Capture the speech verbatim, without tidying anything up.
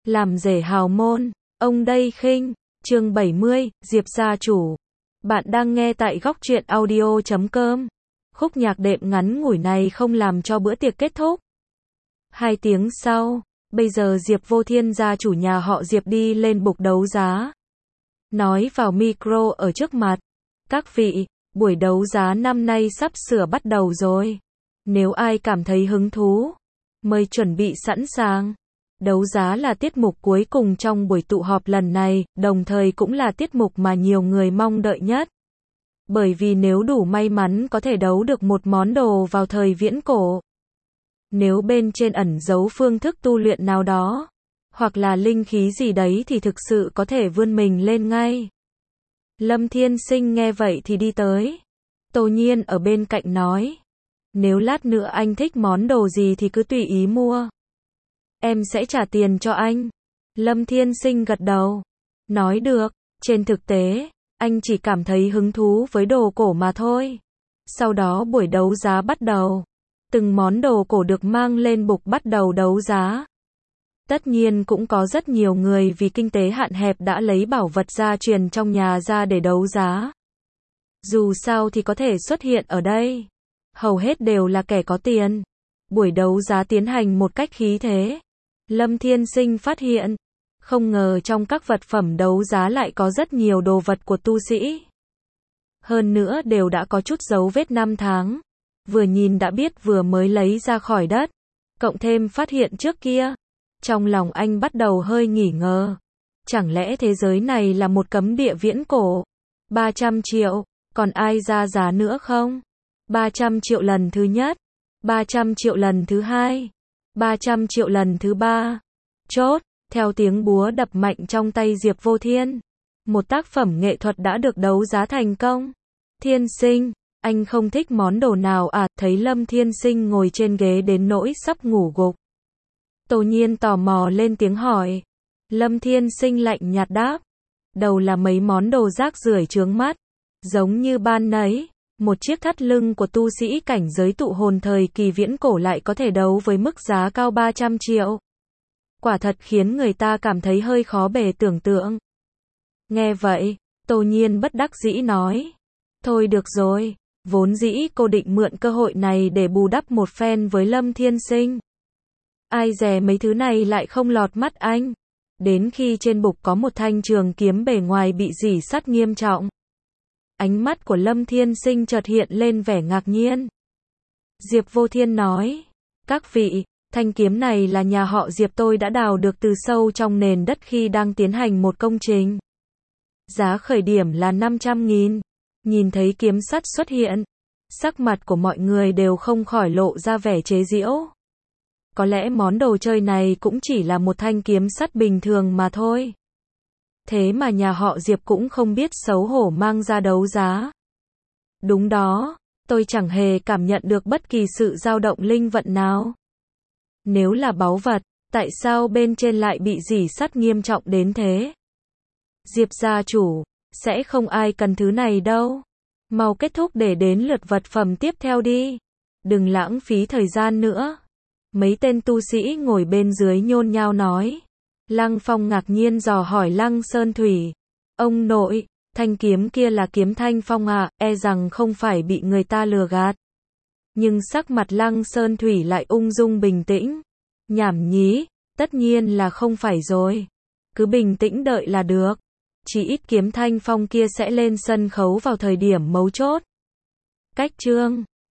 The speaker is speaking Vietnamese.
làm rể hào môn, ông đây khinh, chương bảy mươi, Diệp gia chủ. Bạn đang nghe tại góc truyện audio chấm com. Khúc nhạc đệm ngắn ngủi này không làm cho bữa tiệc kết thúc. Hai tiếng sau, bây giờ Diệp Vô Thiên gia chủ nhà họ Diệp đi lên bục đấu giá. Nói vào micro ở trước mặt. Các vị, buổi đấu giá năm nay sắp sửa bắt đầu rồi. Nếu ai cảm thấy hứng thú, mời chuẩn bị sẵn sàng. Đấu giá là tiết mục cuối cùng trong buổi tụ họp lần này, đồng thời cũng là tiết mục mà nhiều người mong đợi nhất. Bởi vì nếu đủ may mắn có thể đấu được một món đồ vào thời viễn cổ. Nếu bên trên ẩn giấu phương thức tu luyện nào đó, hoặc là linh khí gì đấy thì thực sự có thể vươn mình lên ngay. Lâm Thiên Sinh nghe vậy thì đi tới. Tô Nhiên ở bên cạnh nói. Nếu lát nữa anh thích món đồ gì thì cứ tùy ý mua. Em sẽ trả tiền cho anh. Lâm Thiên Sinh gật đầu. Nói được, trên thực tế, anh chỉ cảm thấy hứng thú với đồ cổ mà thôi. Sau đó buổi đấu giá bắt đầu. Từng món đồ cổ được mang lên bục bắt đầu đấu giá. Tất nhiên cũng có rất nhiều người vì kinh tế hạn hẹp đã lấy bảo vật gia truyền trong nhà ra để đấu giá. Dù sao thì có thể xuất hiện ở đây. Hầu hết đều là kẻ có tiền. Buổi đấu giá tiến hành một cách khí thế. Lâm Thiên Sinh phát hiện, không ngờ trong các vật phẩm đấu giá lại có rất nhiều đồ vật của tu sĩ. Hơn nữa đều đã có chút dấu vết năm tháng. Vừa nhìn đã biết vừa mới lấy ra khỏi đất. Cộng thêm phát hiện trước kia. Trong lòng anh bắt đầu hơi nghỉ ngờ. Chẳng lẽ thế giới này là một cấm địa viễn cổ? ba trăm triệu, còn ai ra giá nữa không? ba trăm triệu lần thứ nhất. ba trăm triệu lần thứ hai. ba trăm triệu lần thứ ba. Chốt, theo tiếng búa đập mạnh trong tay Diệp Vô Thiên. Một tác phẩm nghệ thuật đã được đấu giá thành công. Thiên Sinh, anh không thích món đồ nào à? Thấy Lâm Thiên Sinh ngồi trên ghế đến nỗi sắp ngủ gục. Tô Nhiên tò mò lên tiếng hỏi. Lâm Thiên Sinh lạnh nhạt đáp. Đầu là mấy món đồ rác rưởi chướng mắt. Giống như ban nấy, một chiếc thắt lưng của tu sĩ cảnh giới tụ hồn thời kỳ viễn cổ lại có thể đấu với mức giá cao ba trăm triệu. Quả thật khiến người ta cảm thấy hơi khó bề tưởng tượng. Nghe vậy, Tô Nhiên bất đắc dĩ nói. Thôi được rồi, vốn dĩ cô định mượn cơ hội này để bù đắp một phen với Lâm Thiên Sinh. Ai dè mấy thứ này lại không lọt mắt anh. Đến khi trên bục có một thanh trường kiếm bề ngoài bị rỉ sắt nghiêm trọng. Ánh mắt của Lâm Thiên Sinh chợt hiện lên vẻ ngạc nhiên. Diệp Vô Thiên nói. Các vị, thanh kiếm này là nhà họ Diệp tôi đã đào được từ sâu trong nền đất khi đang tiến hành một công trình. Giá khởi điểm là năm trăm nghìn. Nhìn thấy kiếm sắt xuất hiện, sắc mặt của mọi người đều không khỏi lộ ra vẻ chế giễu. Có lẽ món đồ chơi này cũng chỉ là một thanh kiếm sắt bình thường mà thôi. Thế mà nhà họ Diệp cũng không biết xấu hổ mang ra đấu giá. Đúng đó, tôi chẳng hề cảm nhận được bất kỳ sự dao động linh vận nào. Nếu là báu vật, tại sao bên trên lại bị rỉ sắt nghiêm trọng đến thế? Diệp gia chủ, sẽ không ai cần thứ này đâu. Mau kết thúc để đến lượt vật phẩm tiếp theo đi. Đừng lãng phí thời gian nữa. Mấy tên tu sĩ ngồi bên dưới nhôn nhao nói. Lăng Phong ngạc nhiên dò hỏi Lăng Sơn Thủy. Ông nội, thanh kiếm kia là kiếm Thanh Phong à, e rằng không phải bị người ta lừa gạt. Nhưng sắc mặt Lăng Sơn Thủy lại ung dung bình tĩnh. Nhảm nhí, tất nhiên là không phải rồi. Cứ bình tĩnh đợi là được. Chỉ ít kiếm Thanh Phong kia sẽ lên sân khấu vào thời điểm mấu chốt. Cách chương